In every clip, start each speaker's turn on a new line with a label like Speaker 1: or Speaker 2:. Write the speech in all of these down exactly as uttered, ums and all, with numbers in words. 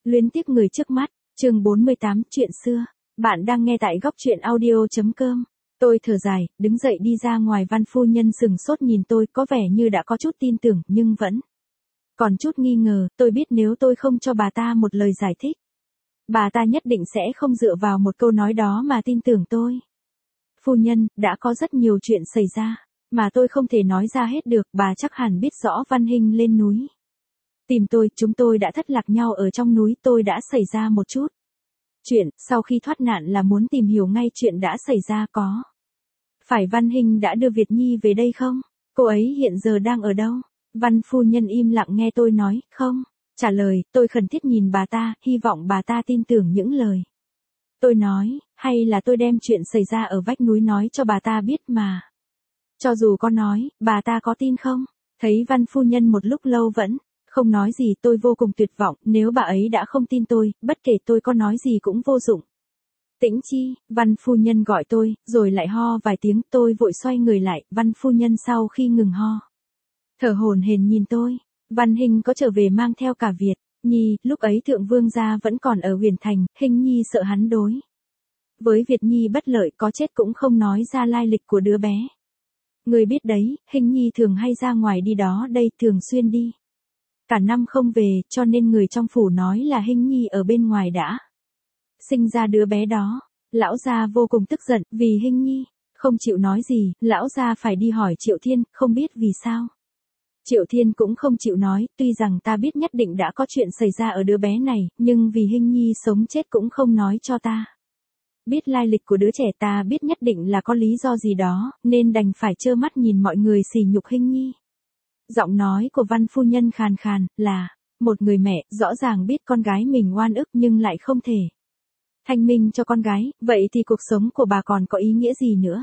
Speaker 1: Luyến tiếc người trước mắt, chương bốn mươi tám, chuyện xưa. Bạn đang nghe tại góc truyện audio.com. Tôi thở dài, đứng dậy đi ra ngoài. Văn phu nhân sừng sốt nhìn tôi, có vẻ như đã có chút tin tưởng, nhưng vẫn còn chút nghi ngờ. Tôi biết nếu tôi không cho bà ta một lời giải thích, bà ta nhất định sẽ không dựa vào một câu nói đó mà tin tưởng tôi. Phu nhân, đã có rất nhiều chuyện xảy ra, mà tôi không thể nói ra hết được. Bà chắc hẳn biết rõ Văn Hinh lên núi tìm tôi, chúng tôi đã thất lạc nhau ở trong núi. Tôi đã xảy ra một chút chuyện, sau khi thoát nạn là muốn tìm hiểu ngay chuyện đã xảy ra. Có phải Văn Hinh đã đưa Việt Nhi về đây không? Cô ấy hiện giờ đang ở đâu? Văn phu nhân im lặng nghe tôi nói, không trả lời. Tôi khẩn thiết nhìn bà ta, hy vọng bà ta tin tưởng những lời tôi nói, hay là tôi đem chuyện xảy ra ở vách núi nói cho bà ta biết mà. Cho dù có nói, bà ta có tin không? Thấy Văn phu nhân một lúc lâu vẫn không nói gì, tôi vô cùng tuyệt vọng. Nếu bà ấy đã không tin tôi, bất kể tôi có nói gì cũng vô dụng. Tĩnh Chi, Văn phu nhân gọi tôi, rồi lại ho vài tiếng. Tôi vội xoay người lại. Văn phu nhân sau khi ngừng ho, thở hổn hển nhìn tôi. Văn Hinh có trở về mang theo cả Việt Nhi. Lúc ấy Thượng Vương gia vẫn còn ở Huyền Thành. Hinh Nhi sợ hắn đối với Việt Nhi bất lợi, có chết cũng không nói ra lai lịch của đứa bé. Người biết đấy, Hinh Nhi thường hay ra ngoài đi đó đây, thường xuyên đi cả năm không về, cho nên người trong phủ nói là Hinh Nhi ở bên ngoài đã sinh ra đứa bé đó. Lão gia vô cùng tức giận, vì Hinh Nhi không chịu nói gì, lão gia phải đi hỏi Triệu Thiên, không biết vì sao Triệu Thiên cũng không chịu nói. Tuy rằng ta biết nhất định đã có chuyện xảy ra ở đứa bé này, nhưng vì Hinh Nhi sống chết cũng không nói cho ta biết lai lịch của đứa trẻ. Ta biết nhất định là có lý do gì đó, nên đành phải trơ mắt nhìn mọi người sỉ nhục Hinh Nhi. Giọng nói của Văn phu nhân khàn khàn, là một người mẹ, rõ ràng biết con gái mình oan ức nhưng lại không thể thanh minh cho con gái. Vậy thì cuộc sống của bà còn có ý nghĩa gì nữa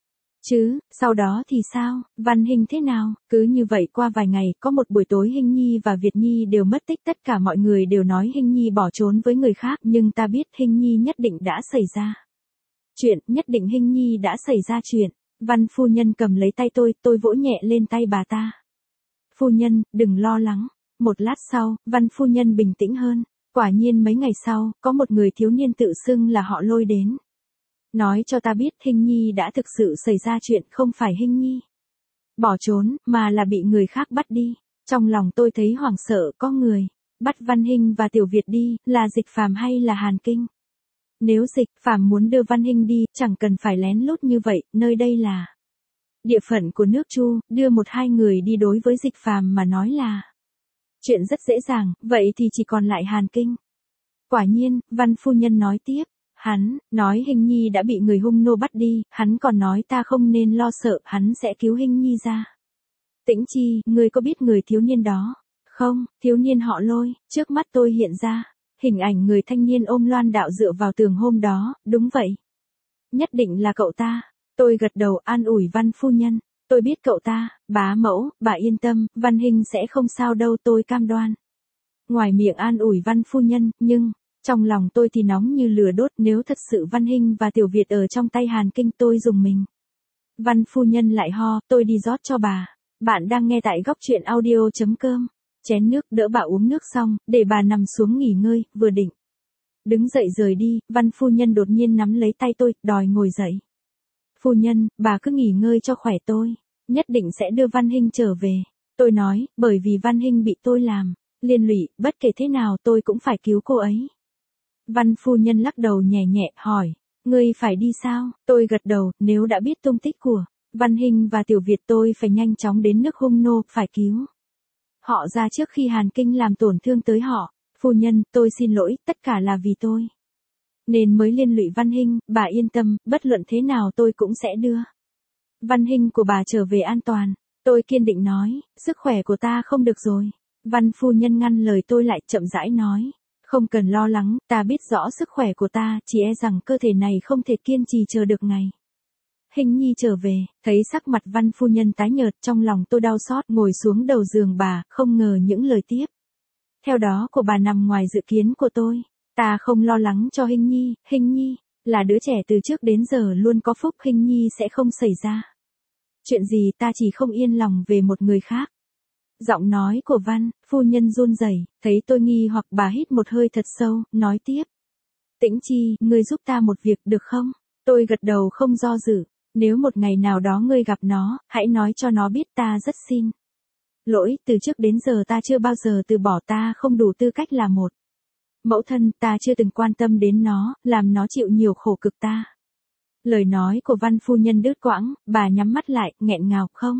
Speaker 1: chứ? Sau đó thì sao? Văn Hinh thế nào? Cứ như vậy qua vài ngày, có một buổi tối Hinh Nhi và Việt Nhi đều mất tích. Tất cả mọi người đều nói Hinh Nhi bỏ trốn với người khác, nhưng ta biết Hinh Nhi nhất định đã xảy ra chuyện, nhất định Hinh Nhi đã xảy ra chuyện. Văn phu nhân cầm lấy tay tôi, tôi vỗ nhẹ lên tay bà ta. Phu nhân, đừng lo lắng. Một lát sau, Văn phu nhân bình tĩnh hơn. Quả nhiên mấy ngày sau, có một người thiếu niên tự xưng là họ Lôi đến nói cho ta biết Hinh Nhi đã thực sự xảy ra chuyện, không phải Hinh Nhi bỏ trốn, mà là bị người khác bắt đi. Trong lòng tôi thấy hoảng sợ. Có người bắt Văn Hinh và Tiểu Việt đi, là Dịch Phàm hay là Hàn Kinh? Nếu Dịch Phàm muốn đưa Văn Hinh đi, chẳng cần phải lén lút như vậy. Nơi đây là địa phận của nước Chu, đưa một hai người đi đối với Dịch Phàm mà nói là chuyện rất dễ dàng, vậy thì chỉ còn lại Hàn Kinh. Quả nhiên, Văn phu nhân nói tiếp. Hắn nói Hinh Nhi đã bị người hung nô bắt đi, hắn còn nói ta không nên lo sợ, hắn sẽ cứu Hinh Nhi ra. Tĩnh Chi, ngươi có biết người thiếu niên đó không? Thiếu niên họ Lôi. Trước mắt tôi hiện ra hình ảnh người thanh niên ôm loan đạo dựa vào tường hôm đó. Đúng vậy, nhất định là cậu ta. Tôi gật đầu an ủi Văn phu nhân. Tôi biết cậu ta. Bá mẫu, bà yên tâm, Văn Hinh sẽ không sao đâu, tôi cam đoan. Ngoài miệng an ủi Văn phu nhân, nhưng trong lòng tôi thì nóng như lửa đốt. Nếu thật sự Văn Hinh và Tiểu Việt ở trong tay Hàn Kinh, tôi dùng mình. Văn phu nhân lại ho, tôi đi rót cho bà. Bạn đang nghe tại góc truyện audio.com. Chén nước, đỡ bà uống nước xong, để bà nằm xuống nghỉ ngơi. Vừa định đứng dậy rời đi, Văn phu nhân đột nhiên nắm lấy tay tôi, đòi ngồi dậy. Phu nhân, bà cứ nghỉ ngơi cho khỏe, tôi nhất định sẽ đưa Văn Hinh trở về. Tôi nói, bởi vì Văn Hinh bị tôi làm liên lụy, bất kể thế nào tôi cũng phải cứu cô ấy. Văn phu nhân lắc đầu nhẹ nhẹ, hỏi, ngươi phải đi sao? Tôi gật đầu, nếu đã biết tung tích của Văn Hinh và Tiểu Việt, tôi phải nhanh chóng đến nước hung nô, phải cứu họ ra trước khi Hàn Kinh làm tổn thương tới họ. Phu nhân, tôi xin lỗi, tất cả là vì tôi nên mới liên lụy Văn Hinh. Bà yên tâm, bất luận thế nào tôi cũng sẽ đưa Văn Hinh của bà trở về an toàn. Tôi kiên định nói, sức khỏe của ta không được rồi. Văn phu nhân ngăn lời tôi lại, chậm rãi nói, không cần lo lắng, ta biết rõ sức khỏe của ta, chỉ e rằng cơ thể này không thể kiên trì chờ được ngày Hinh Nhi trở về. Thấy sắc mặt Văn phu nhân tái nhợt, trong lòng tôi đau xót, ngồi xuống đầu giường bà, không ngờ những lời tiếp theo đó của bà nằm ngoài dự kiến của tôi. Ta không lo lắng cho Hinh Nhi, Hinh Nhi là đứa trẻ từ trước đến giờ luôn có phúc, Hinh Nhi sẽ không xảy ra chuyện gì, ta chỉ không yên lòng về một người khác. Giọng nói của Văn phu nhân run rẩy, thấy tôi nghi hoặc bà hít một hơi thật sâu, nói tiếp. Tĩnh Chi, ngươi giúp ta một việc được không? Tôi gật đầu không do dự. Nếu một ngày nào đó ngươi gặp nó, hãy nói cho nó biết ta rất xin lỗi, từ trước đến giờ ta chưa bao giờ từ bỏ, ta không đủ tư cách là một mẫu thân, ta chưa từng quan tâm đến nó, làm nó chịu nhiều khổ cực ta. Lời nói của Văn phu nhân đứt quãng, bà nhắm mắt lại, nghẹn ngào không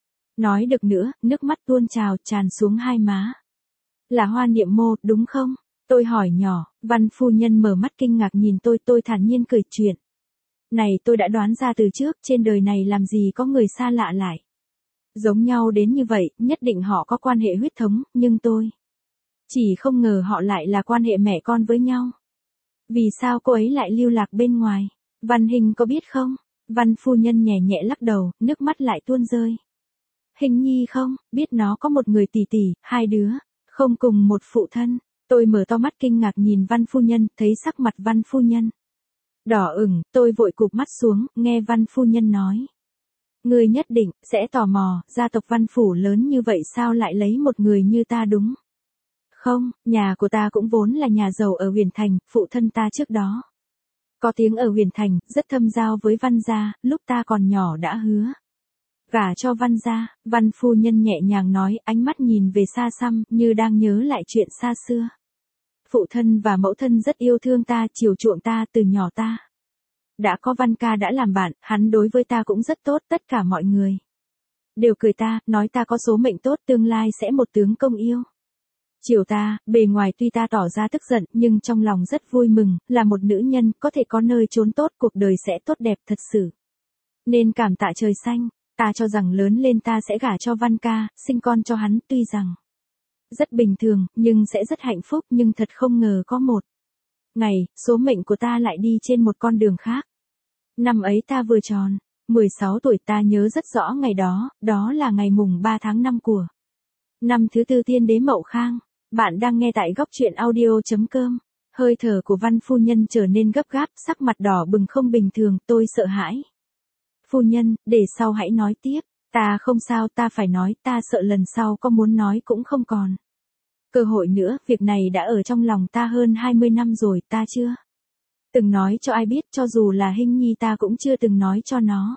Speaker 1: nói được nữa, nước mắt tuôn trào tràn xuống hai má. Là Hoa Niệm Mô, đúng không? Tôi hỏi nhỏ. Văn phu nhân mở mắt kinh ngạc nhìn tôi, tôi thản nhiên cười, chuyện này tôi đã đoán ra từ trước, trên đời này làm gì có người xa lạ lại giống nhau đến như vậy, nhất định họ có quan hệ huyết thống, nhưng tôi chỉ không ngờ họ lại là quan hệ mẹ con với nhau. Vì sao cô ấy lại lưu lạc bên ngoài? Văn Hình có biết không? Văn phu nhân nhẹ nhẹ lắc đầu, nước mắt lại tuôn rơi. Hình nhi không, biết nó có một người tỷ tỷ, hai đứa, không cùng một phụ thân. Tôi mở to mắt kinh ngạc nhìn Văn phu nhân, thấy sắc mặt Văn phu nhân đỏ ửng, tôi vội cụp mắt xuống, nghe Văn phu nhân nói. Ngươi nhất định, sẽ tò mò, gia tộc Văn phủ lớn như vậy sao lại lấy một người như ta đúng không? Nhà của ta cũng vốn là nhà giàu ở Huyền Thành, phụ thân ta trước đó có tiếng ở Huyền Thành, rất thâm giao với Văn gia, lúc ta còn nhỏ đã hứa gả cho Văn gia. Văn phu nhân nhẹ nhàng nói, ánh mắt nhìn về xa xăm, như đang nhớ lại chuyện xa xưa. Phụ thân và mẫu thân rất yêu thương ta, chiều chuộng ta, từ nhỏ ta đã có Văn ca đã làm bạn, hắn đối với ta cũng rất tốt, tất cả mọi người đều cười ta, nói ta có số mệnh tốt, tương lai sẽ một tướng công yêu chiều ta. Bề ngoài tuy ta tỏ ra tức giận, nhưng trong lòng rất vui mừng, là một nữ nhân, có thể có nơi trốn tốt, cuộc đời sẽ tốt đẹp thật sự. Nên cảm tạ trời xanh, ta cho rằng lớn lên ta sẽ gả cho Văn ca, sinh con cho hắn, tuy rằng rất bình thường, nhưng sẽ rất hạnh phúc, nhưng thật không ngờ có một ngày, số mệnh của ta lại đi trên một con đường khác. Năm ấy ta vừa tròn mười sáu tuổi, ta nhớ rất rõ ngày đó, đó là ngày mùng ba tháng năm của năm thứ tư Tiên Đế Mậu Khang. Bạn đang nghe tại góc truyện audio.com. Hơi thở của Văn phu nhân trở nên gấp gáp, sắc mặt đỏ bừng không bình thường, tôi sợ hãi. Phu nhân, để sau hãy nói tiếp. Ta không sao, ta phải nói, ta sợ lần sau có muốn nói cũng không còn cơ hội nữa, việc này đã ở trong lòng ta hơn hai mươi năm rồi, ta chưa từng nói cho ai biết, cho dù là Hinh nhi ta cũng chưa từng nói cho nó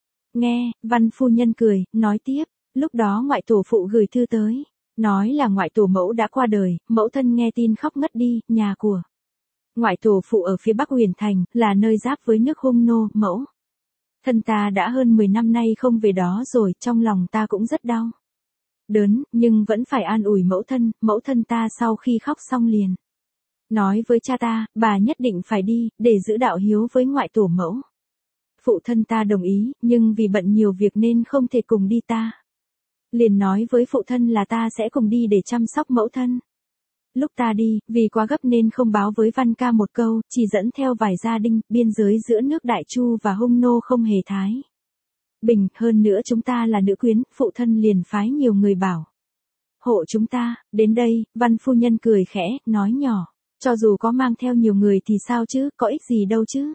Speaker 1: nghe. Văn phu nhân cười, nói tiếp, lúc đó ngoại tổ phụ gửi thư tới, nói là ngoại tổ mẫu đã qua đời, mẫu thân nghe tin khóc ngất đi, nhà của ngoại tổ phụ ở phía Bắc Huyền Thành, là nơi giáp với nước Hung Nô, mẫu thân ta đã hơn mười năm nay không về đó rồi, trong lòng ta cũng rất đau đớn, nhưng vẫn phải an ủi mẫu thân. Mẫu thân ta sau khi khóc xong liền nói với cha ta, bà nhất định phải đi, để giữ đạo hiếu với ngoại tổ mẫu. Phụ thân ta đồng ý, nhưng vì bận nhiều việc nên không thể cùng đi, ta liền nói với phụ thân là ta sẽ cùng đi để chăm sóc mẫu thân. Lúc ta đi, vì quá gấp nên không báo với Văn ca một câu, chỉ dẫn theo vài gia đình, biên giới giữa nước Đại Chu và Hung Nô không hề thái bình, hơn nữa chúng ta là nữ quyến, phụ thân liền phái nhiều người bảo hộ chúng ta. Đến đây, Văn phu nhân cười khẽ, nói nhỏ, cho dù có mang theo nhiều người thì sao chứ, có ích gì đâu chứ.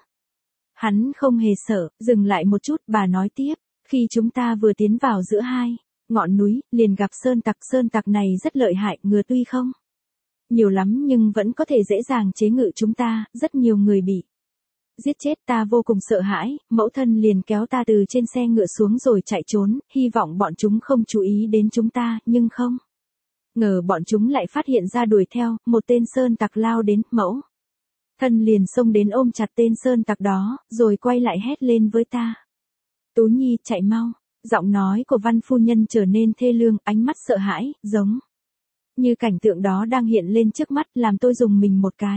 Speaker 1: Hắn không hề sợ, dừng lại một chút, bà nói tiếp, khi chúng ta vừa tiến vào giữa hai ngọn núi, liền gặp sơn tặc, sơn tặc này rất lợi hại, ngựa tuy không nhiều lắm nhưng vẫn có thể dễ dàng chế ngự chúng ta, rất nhiều người bị giết chết, ta vô cùng sợ hãi, mẫu thân liền kéo ta từ trên xe ngựa xuống rồi chạy trốn, hy vọng bọn chúng không chú ý đến chúng ta, nhưng không ngờ bọn chúng lại phát hiện ra đuổi theo, một tên sơn tặc lao đến, mẫu thân liền xông đến ôm chặt tên sơn tặc đó, rồi quay lại hét lên với ta. Tú Nhi, chạy mau. Giọng nói của Văn phu nhân trở nên thê lương, ánh mắt sợ hãi, giống như cảnh tượng đó đang hiện lên trước mắt, làm tôi rùng mình một cái.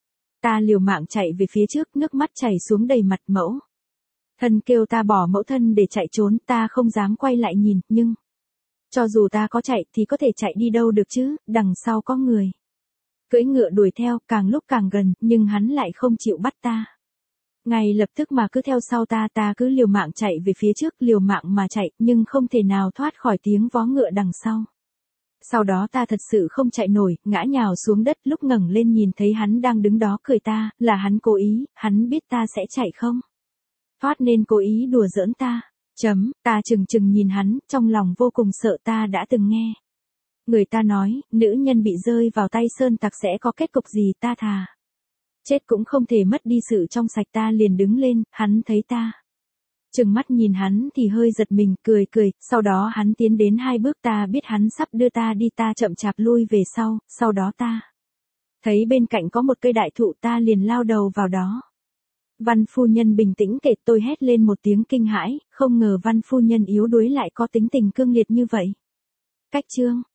Speaker 1: Ta liều mạng chạy về phía trước, nước mắt chảy xuống đầy mặt. Mẫu thân kêu ta bỏ mẫu thân để chạy trốn, ta không dám quay lại nhìn, nhưng cho dù ta có chạy thì có thể chạy đi đâu được chứ, đằng sau có người cưỡi ngựa đuổi theo, càng lúc càng gần, nhưng hắn lại không chịu bắt ta ngay lập tức mà cứ theo sau ta, ta cứ liều mạng chạy về phía trước, liều mạng mà chạy, nhưng không thể nào thoát khỏi tiếng vó ngựa đằng sau. Sau đó ta thật sự không chạy nổi, ngã nhào xuống đất, lúc ngẩng lên nhìn thấy hắn đang đứng đó cười ta, là hắn cố ý, hắn biết ta sẽ chạy không thoát nên cố ý đùa giỡn ta. Chấm, ta chừng chừng nhìn hắn, trong lòng vô cùng sợ, ta đã từng nghe Người ta nói, nữ nhân bị rơi vào tay sơn tặc sẽ có kết cục gì, ta thà chết cũng không thể mất đi sự trong sạch. Ta liền đứng lên, hắn thấy ta trừng mắt nhìn hắn thì hơi giật mình, cười cười, sau đó hắn tiến đến hai bước, ta biết hắn sắp đưa ta đi, ta chậm chạp lui về sau, sau đó ta thấy bên cạnh có một cây đại thụ, ta liền lao đầu vào đó. Văn phu nhân bình tĩnh kể, tôi hét lên một tiếng kinh hãi, không ngờ văn phu nhân yếu đuối lại có tính tình cương liệt như vậy. Cách chương